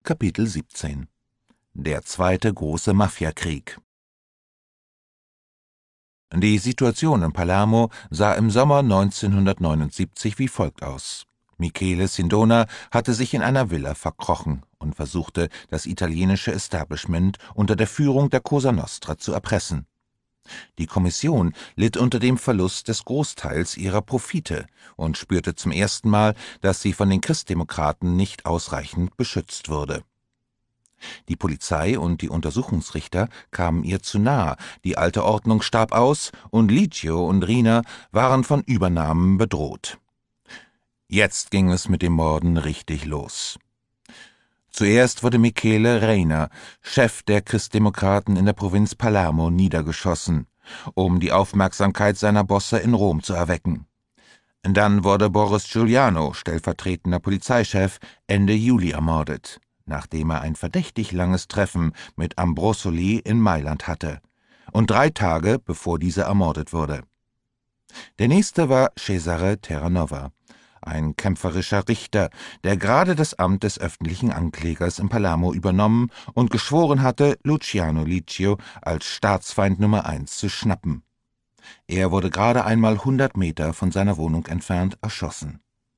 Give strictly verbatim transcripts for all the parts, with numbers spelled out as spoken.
Kapitel siebzehn. Der zweite große Mafiakrieg. Die Situation in Palermo sah im Sommer neunzehnhundertneunundsiebzig wie folgt aus. Michele Sindona hatte sich in einer Villa verkrochen und versuchte, das italienische Establishment unter der Führung der Cosa Nostra zu erpressen. Die Kommission litt unter dem Verlust des Großteils ihrer Profite und spürte zum ersten Mal, dass sie von den Christdemokraten nicht ausreichend beschützt wurde. Die Polizei und die Untersuchungsrichter kamen ihr zu nah, die alte Ordnung starb aus und Licio und Rina waren von Übernahmen bedroht. Jetzt ging es mit dem Morden richtig los. Zuerst wurde Michele Reina, Chef der Christdemokraten in der Provinz Palermo, niedergeschossen, um die Aufmerksamkeit seiner Bosse in Rom zu erwecken. Dann wurde Boris Giuliano, stellvertretender Polizeichef, Ende Juli ermordet, nachdem er ein verdächtig langes Treffen mit Ambrosoli in Mailand hatte, und drei Tage bevor dieser ermordet wurde. Der nächste war Cesare Terranova, ein kämpferischer Richter, der gerade das Amt des öffentlichen Anklägers in Palermo übernommen und geschworen hatte, Luciano Licio als Staatsfeind Nummer eins zu schnappen. Er wurde gerade einmal hundert Meter von seiner Wohnung entfernt erschossen.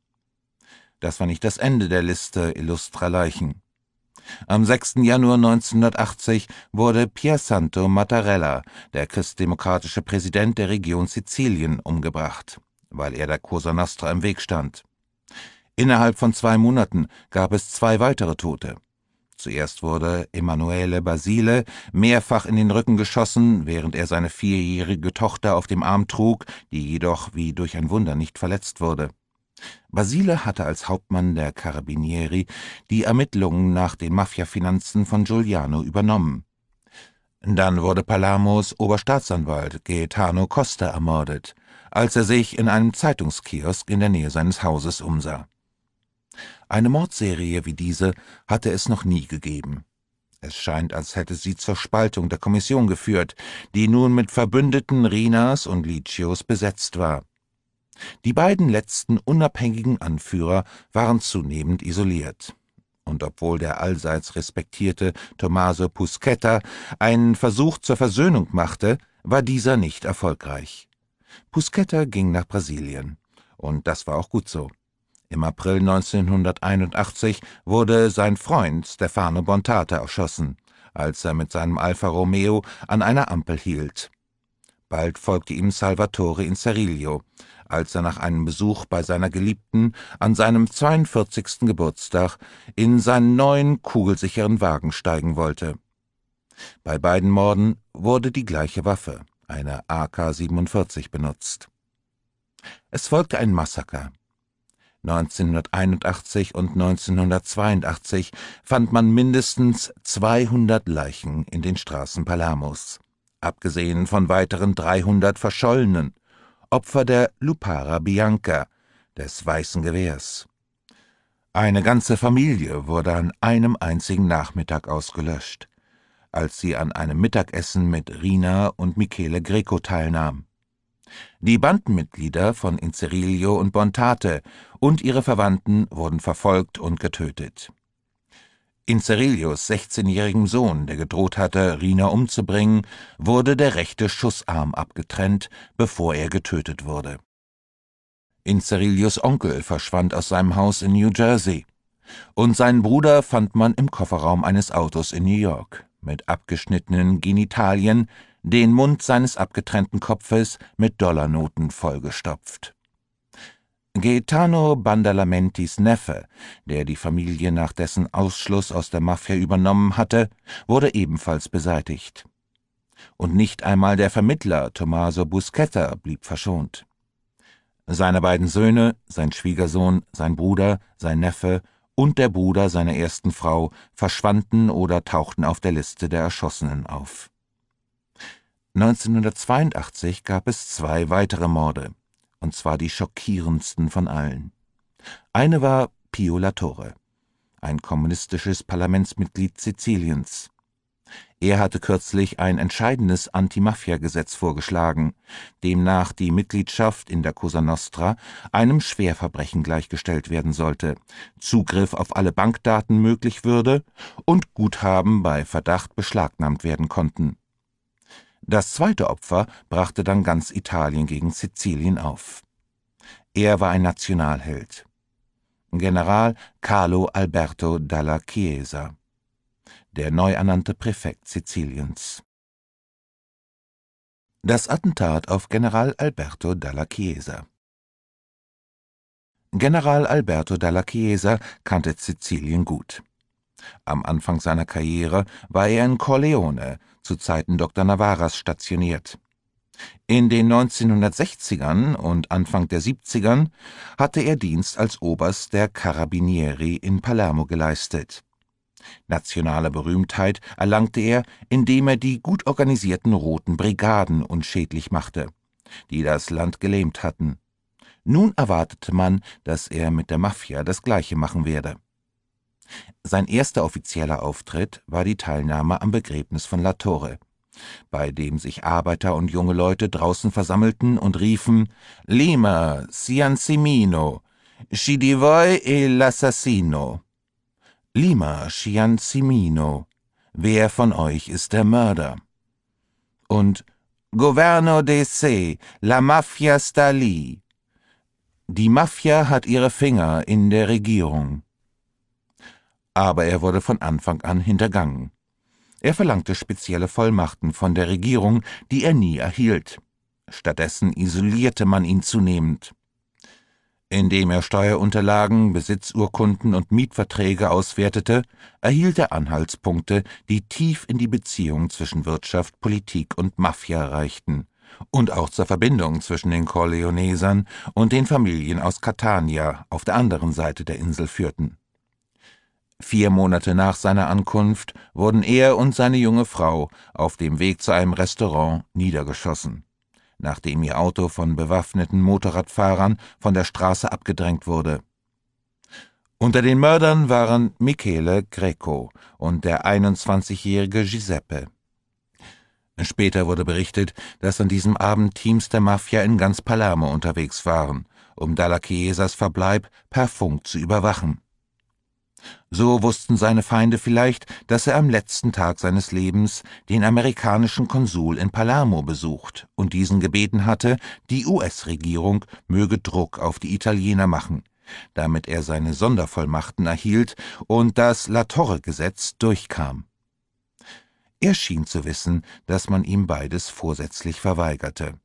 Das war nicht das Ende der Liste illustrer Leichen. Am sechsten Januar neunzehnhundertachtzig wurde Piersanto Mattarella, der christdemokratische Präsident der Region Sizilien, umgebracht, weil er der Cosa Nostra im Weg stand. Innerhalb von zwei Monaten gab es zwei weitere Tote. Zuerst wurde Emanuele Basile mehrfach in den Rücken geschossen, während er seine vierjährige Tochter auf dem Arm trug, die jedoch wie durch ein Wunder nicht verletzt wurde. Basile hatte als Hauptmann der Carabinieri die Ermittlungen nach den Mafiafinanzen von Giuliano übernommen. Dann wurde Palermos Oberstaatsanwalt Gaetano Costa ermordet, als er sich in einem Zeitungskiosk in der Nähe seines Hauses umsah. Eine Mordserie wie diese hatte es noch nie gegeben. Es scheint, als hätte sie zur Spaltung der Kommission geführt, die nun mit Verbündeten Rinas und Licios besetzt war. Die beiden letzten unabhängigen Anführer waren zunehmend isoliert. Und obwohl der allseits respektierte Tommaso Puscetta einen Versuch zur Versöhnung machte, war dieser nicht erfolgreich. Puscetta ging nach Brasilien. Und das war auch gut so. Im April neunzehnhunderteinundachtzig wurde sein Freund Stefano Bontate erschossen, als er mit seinem Alfa Romeo an einer Ampel hielt. Bald folgte ihm Salvatore Inzerillo, als er nach einem Besuch bei seiner Geliebten an seinem zweiundvierzigsten Geburtstag in seinen neuen kugelsicheren Wagen steigen wollte. Bei beiden Morden wurde die gleiche Waffe, eine A K siebenundvierzig, benutzt. Es folgte ein Massaker. neunzehnhunderteinundachtzig und neunzehnhundertzweiundachtzig fand man mindestens zweihundert Leichen in den Straßen Palermos, abgesehen von weiteren dreihundert Verschollenen, Opfer der Lupara Bianca, des Weißen Gewehrs. Eine ganze Familie wurde an einem einzigen Nachmittag ausgelöscht, als sie an einem Mittagessen mit Rina und Michele Greco teilnahm. Die Bandenmitglieder von Inzerillo und Bontate und ihre Verwandten wurden verfolgt und getötet. Inzerillos sechzehnjährigem Sohn, der gedroht hatte, Rina umzubringen, wurde der rechte Schussarm abgetrennt, bevor er getötet wurde. Inzerillos Onkel verschwand aus seinem Haus in New Jersey, und seinen Bruder fand man im Kofferraum eines Autos in New York, mit abgeschnittenen Genitalien, den Mund seines abgetrennten Kopfes mit Dollarnoten vollgestopft. Gaetano Bandalamentis Neffe, der die Familie nach dessen Ausschluss aus der Mafia übernommen hatte, wurde ebenfalls beseitigt. Und nicht einmal der Vermittler Tommaso Buscetta blieb verschont. Seine beiden Söhne, sein Schwiegersohn, sein Bruder, sein Neffe und der Bruder seiner ersten Frau verschwanden oder tauchten auf der Liste der Erschossenen auf. neunzehnhundertzweiundachtzig gab es zwei weitere Morde, und zwar die schockierendsten von allen. Eine war Pio La Torre, ein kommunistisches Parlamentsmitglied Siziliens. Er hatte kürzlich ein entscheidendes Anti-Mafia-Gesetz vorgeschlagen, demnach die Mitgliedschaft in der Cosa Nostra einem Schwerverbrechen gleichgestellt werden sollte, Zugriff auf alle Bankdaten möglich würde und Guthaben bei Verdacht beschlagnahmt werden konnten. Das zweite Opfer brachte dann ganz Italien gegen Sizilien auf. Er war ein Nationalheld. General Carlo Alberto Dalla Chiesa, der neu ernannte Präfekt Siziliens. Das Attentat auf General Alberto Dalla Chiesa. General Alberto Dalla Chiesa kannte Sizilien gut. Am Anfang seiner Karriere war er in Corleone, zu Zeiten Doktor Navaras, stationiert. In den neunzehnhundertsechzigern und Anfang der siebzigern hatte er Dienst als Oberst der Carabinieri in Palermo geleistet. Nationale Berühmtheit erlangte er, indem er die gut organisierten Roten Brigaden unschädlich machte, die das Land gelähmt hatten. Nun erwartete man, dass er mit der Mafia das Gleiche machen werde. Sein erster offizieller Auftritt war die Teilnahme am Begräbnis von La Torre, bei dem sich Arbeiter und junge Leute draußen versammelten und riefen: »Lima, Ciancimino, chi di voi è l'assassino?« »Lima, Ciancimino, wer von euch ist der Mörder?« Und »Governo de se, la mafia sta lì«, die Mafia hat ihre Finger in der Regierung. Aber er wurde von Anfang an hintergangen. Er verlangte spezielle Vollmachten von der Regierung, die er nie erhielt. Stattdessen isolierte man ihn zunehmend. Indem er Steuerunterlagen, Besitzurkunden und Mietverträge auswertete, erhielt er Anhaltspunkte, die tief in die Beziehung zwischen Wirtschaft, Politik und Mafia reichten und auch zur Verbindung zwischen den Corleonesern und den Familien aus Catania auf der anderen Seite der Insel führten. Vier Monate nach seiner Ankunft wurden er und seine junge Frau auf dem Weg zu einem Restaurant niedergeschossen, nachdem ihr Auto von bewaffneten Motorradfahrern von der Straße abgedrängt wurde. Unter den Mördern waren Michele Greco und der einundzwanzigjährige Giuseppe. Später wurde berichtet, dass an diesem Abend Teams der Mafia in ganz Palermo unterwegs waren, um Dalla Chiesas Verbleib per Funk zu überwachen. So wussten seine Feinde vielleicht, dass er am letzten Tag seines Lebens den amerikanischen Konsul in Palermo besucht und diesen gebeten hatte, die U S-Regierung möge Druck auf die Italiener machen, damit er seine Sondervollmachten erhielt und das La Torre-Gesetz durchkam. Er schien zu wissen, dass man ihm beides vorsätzlich verweigerte.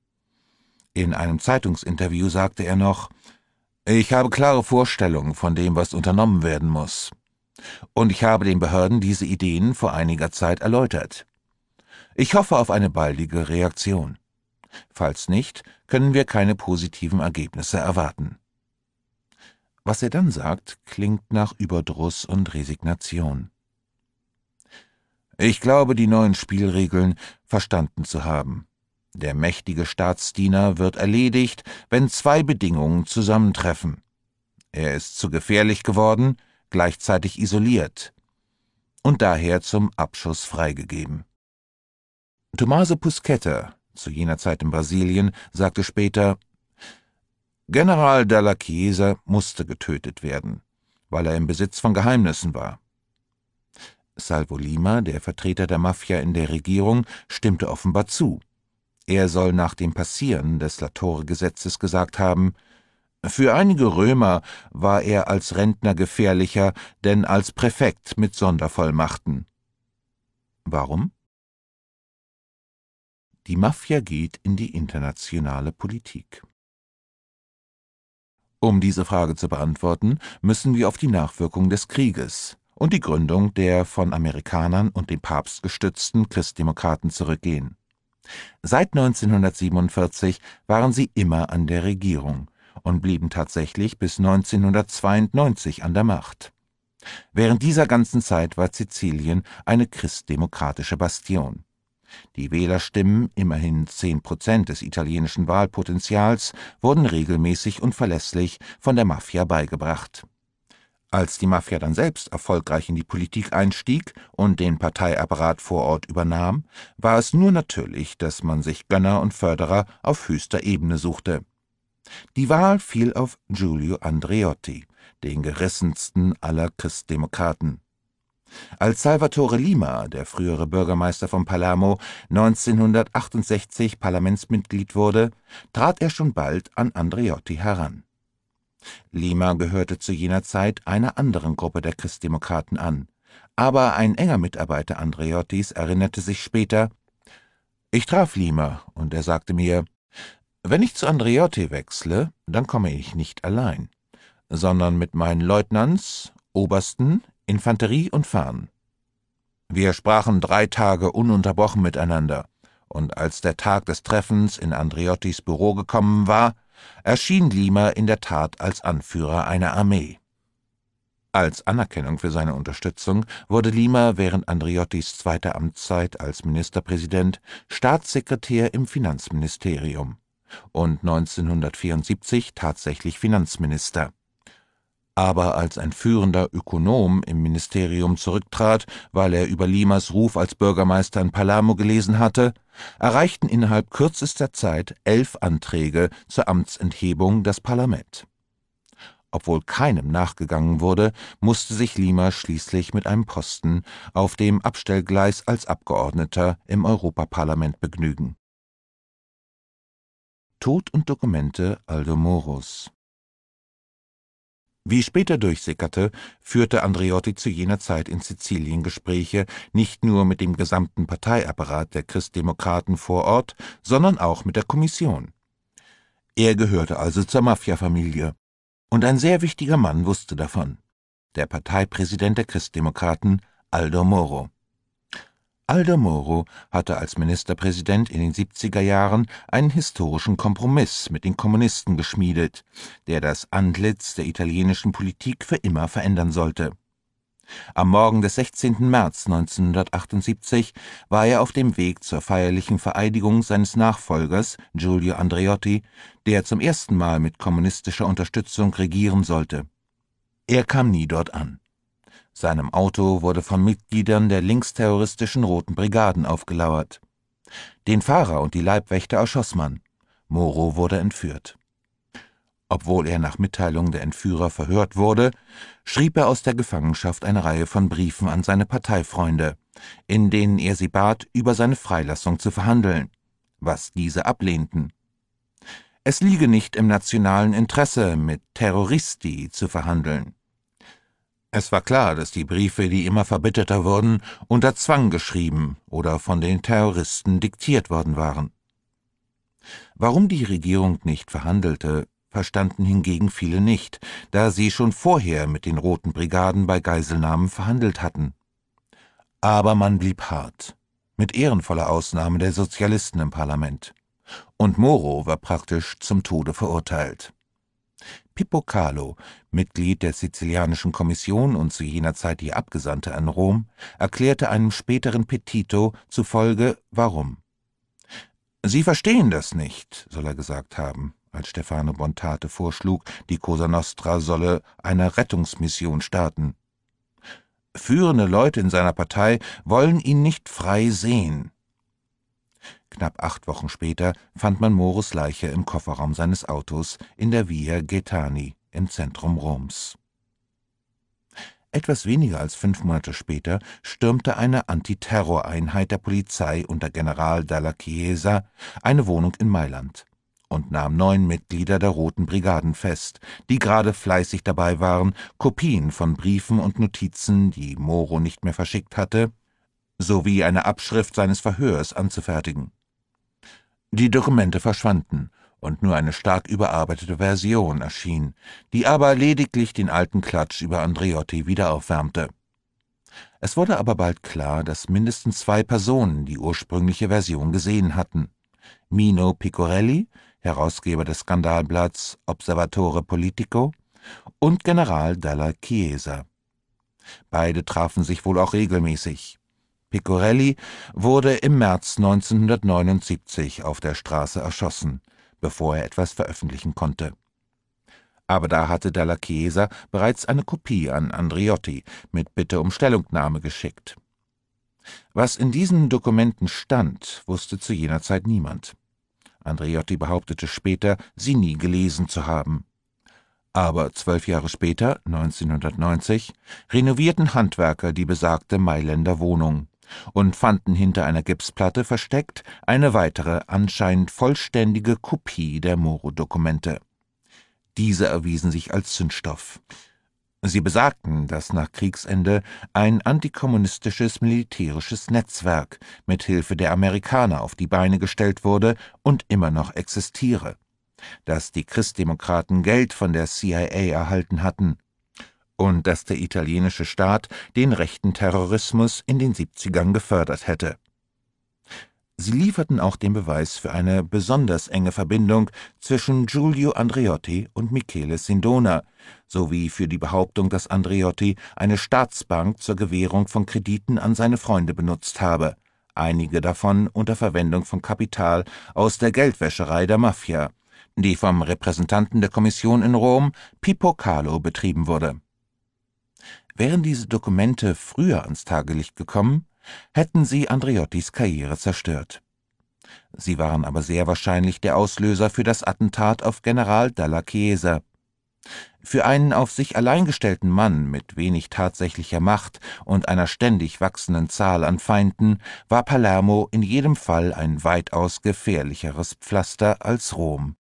In einem Zeitungsinterview sagte er noch: »Ich habe klare Vorstellungen von dem, was unternommen werden muss. Und ich habe den Behörden diese Ideen vor einiger Zeit erläutert. Ich hoffe auf eine baldige Reaktion. Falls nicht, können wir keine positiven Ergebnisse erwarten.« Was er dann sagt, klingt nach Überdruss und Resignation. Ich glaube, die neuen Spielregeln verstanden zu haben. Der mächtige Staatsdiener wird erledigt, wenn zwei Bedingungen zusammentreffen. Er ist zu gefährlich geworden, gleichzeitig isoliert und daher zum Abschuss freigegeben. Tommaso Pusquetta, zu jener Zeit in Brasilien, sagte später: General Dalla Chiesa musste getötet werden, weil er im Besitz von Geheimnissen war. Salvo Lima, der Vertreter der Mafia in der Regierung, stimmte offenbar zu. Er soll nach dem Passieren des La Torre-Gesetzes gesagt haben: Für einige Römer war er als Rentner gefährlicher, denn als Präfekt mit Sondervollmachten. Warum? Die Mafia geht in die internationale Politik. Um diese Frage zu beantworten, müssen wir auf die Nachwirkung des Krieges und die Gründung der von Amerikanern und dem Papst gestützten Christdemokraten zurückgehen. Seit neunzehnhundertsiebenundvierzig waren sie immer an der Regierung und blieben tatsächlich bis neunzehnhundertzweiundneunzig an der Macht. Während dieser ganzen Zeit war Sizilien eine christdemokratische Bastion. Die Wählerstimmen, immerhin zehn Prozent des italienischen Wahlpotenzials, wurden regelmäßig und verlässlich von der Mafia beigebracht. Als die Mafia dann selbst erfolgreich in die Politik einstieg und den Parteiapparat vor Ort übernahm, war es nur natürlich, dass man sich Gönner und Förderer auf höchster Ebene suchte. Die Wahl fiel auf Giulio Andreotti, den gerissensten aller Christdemokraten. Als Salvatore Lima, der frühere Bürgermeister von Palermo, neunzehnhundertachtundsechzig Parlamentsmitglied wurde, trat er schon bald an Andreotti heran. Lima gehörte zu jener Zeit einer anderen Gruppe der Christdemokraten an, aber ein enger Mitarbeiter Andreottis erinnerte sich später: »Ich traf Lima, und er sagte mir, wenn ich zu Andreotti wechsle, dann komme ich nicht allein, sondern mit meinen Leutnants, Obersten, Infanterie und Fahnen.« Wir sprachen drei Tage ununterbrochen miteinander, und als der Tag des Treffens in Andreottis Büro gekommen war, erschien Lima in der Tat als Anführer einer Armee. Als Anerkennung für seine Unterstützung wurde Lima während Andreottis zweiter Amtszeit als Ministerpräsident Staatssekretär im Finanzministerium und neunzehnhundertvierundsiebzig tatsächlich Finanzminister. Aber als ein führender Ökonom im Ministerium zurücktrat, weil er über Limas Ruf als Bürgermeister in Palermo gelesen hatte, erreichten innerhalb kürzester Zeit elf Anträge zur Amtsenthebung das Parlament. Obwohl keinem nachgegangen wurde, musste sich Lima schließlich mit einem Posten auf dem Abstellgleis als Abgeordneter im Europaparlament begnügen. Tod und Dokumente Aldo Moros. Wie später durchsickerte, führte Andreotti zu jener Zeit in Sizilien Gespräche nicht nur mit dem gesamten Parteiapparat der Christdemokraten vor Ort, sondern auch mit der Kommission. Er gehörte also zur Mafia-Familie. Und ein sehr wichtiger Mann wusste davon: der Parteipräsident der Christdemokraten, Aldo Moro. Aldo Moro hatte als Ministerpräsident in den siebziger Jahren einen historischen Kompromiss mit den Kommunisten geschmiedet, der das Antlitz der italienischen Politik für immer verändern sollte. Am Morgen des sechzehnten März neunzehnhundertachtundsiebzig war er auf dem Weg zur feierlichen Vereidigung seines Nachfolgers Giulio Andreotti, der zum ersten Mal mit kommunistischer Unterstützung regieren sollte. Er kam nie dort an. Seinem Auto wurde von Mitgliedern der linksterroristischen Roten Brigaden aufgelauert. Den Fahrer und die Leibwächter erschoss man. Moro wurde entführt. Obwohl er nach Mitteilung der Entführer verhört wurde, schrieb er aus der Gefangenschaft eine Reihe von Briefen an seine Parteifreunde, in denen er sie bat, über seine Freilassung zu verhandeln, was diese ablehnten. Es liege nicht im nationalen Interesse, mit Terroristi zu verhandeln. Es war klar, dass die Briefe, die immer verbitterter wurden, unter Zwang geschrieben oder von den Terroristen diktiert worden waren. Warum die Regierung nicht verhandelte, verstanden hingegen viele nicht, da sie schon vorher mit den Roten Brigaden bei Geiselnahmen verhandelt hatten. Aber man blieb hart, mit ehrenvoller Ausnahme der Sozialisten im Parlament. Und Moro war praktisch zum Tode verurteilt. Pippo Carlo, Mitglied der Sizilianischen Kommission und zu jener Zeit ihr Abgesandter in Rom, erklärte einem späteren Petito zufolge, warum. »Sie verstehen das nicht«, soll er gesagt haben, als Stefano Bontate vorschlug, die Cosa Nostra solle eine Rettungsmission starten. Führende Leute in seiner Partei wollen ihn nicht frei sehen. Knapp acht Wochen später fand man Moros Leiche im Kofferraum seines Autos in der Via Gaetani im Zentrum Roms. Etwas weniger als fünf Monate später stürmte eine Antiterroreinheit der Polizei unter General Dalla Chiesa eine Wohnung in Mailand und nahm neun Mitglieder der Roten Brigaden fest, die gerade fleißig dabei waren, Kopien von Briefen und Notizen, die Moro nicht mehr verschickt hatte, sowie eine Abschrift seines Verhörs anzufertigen. Die Dokumente verschwanden, und nur eine stark überarbeitete Version erschien, die aber lediglich den alten Klatsch über Andreotti wieder aufwärmte. Es wurde aber bald klar, dass mindestens zwei Personen die ursprüngliche Version gesehen hatten: Mino Picorelli, Herausgeber des Skandalblatts Osservatore Politico, und General Dalla Chiesa. Beide trafen sich wohl auch regelmäßig. Picorelli wurde im März neunzehnhundertneunundsiebzig auf der Straße erschossen, bevor er etwas veröffentlichen konnte. Aber da hatte Dalla Chiesa bereits eine Kopie an Andreotti mit Bitte um Stellungnahme geschickt. Was in diesen Dokumenten stand, wusste zu jener Zeit niemand. Andreotti behauptete später, sie nie gelesen zu haben. Aber zwölf Jahre später, neunzehnhundertneunzig, renovierten Handwerker die besagte Mailänder Wohnung und fanden hinter einer Gipsplatte versteckt eine weitere, anscheinend vollständige Kopie der Moro-Dokumente. Diese erwiesen sich als Zündstoff. Sie besagten, dass nach Kriegsende ein antikommunistisches militärisches Netzwerk mit Hilfe der Amerikaner auf die Beine gestellt wurde und immer noch existiere, dass die Christdemokraten Geld von der C I A erhalten hatten und dass der italienische Staat den rechten Terrorismus in den siebzigern gefördert hätte. Sie lieferten auch den Beweis für eine besonders enge Verbindung zwischen Giulio Andreotti und Michele Sindona, sowie für die Behauptung, dass Andreotti eine Staatsbank zur Gewährung von Krediten an seine Freunde benutzt habe, einige davon unter Verwendung von Kapital aus der Geldwäscherei der Mafia, die vom Repräsentanten der Kommission in Rom, Pippo Carlo, betrieben wurde. Wären diese Dokumente früher ans Tageslicht gekommen, hätten sie Andreottis Karriere zerstört. Sie waren aber sehr wahrscheinlich der Auslöser für das Attentat auf General Dalla Chiesa. Für einen auf sich allein gestellten Mann mit wenig tatsächlicher Macht und einer ständig wachsenden Zahl an Feinden war Palermo in jedem Fall ein weitaus gefährlicheres Pflaster als Rom.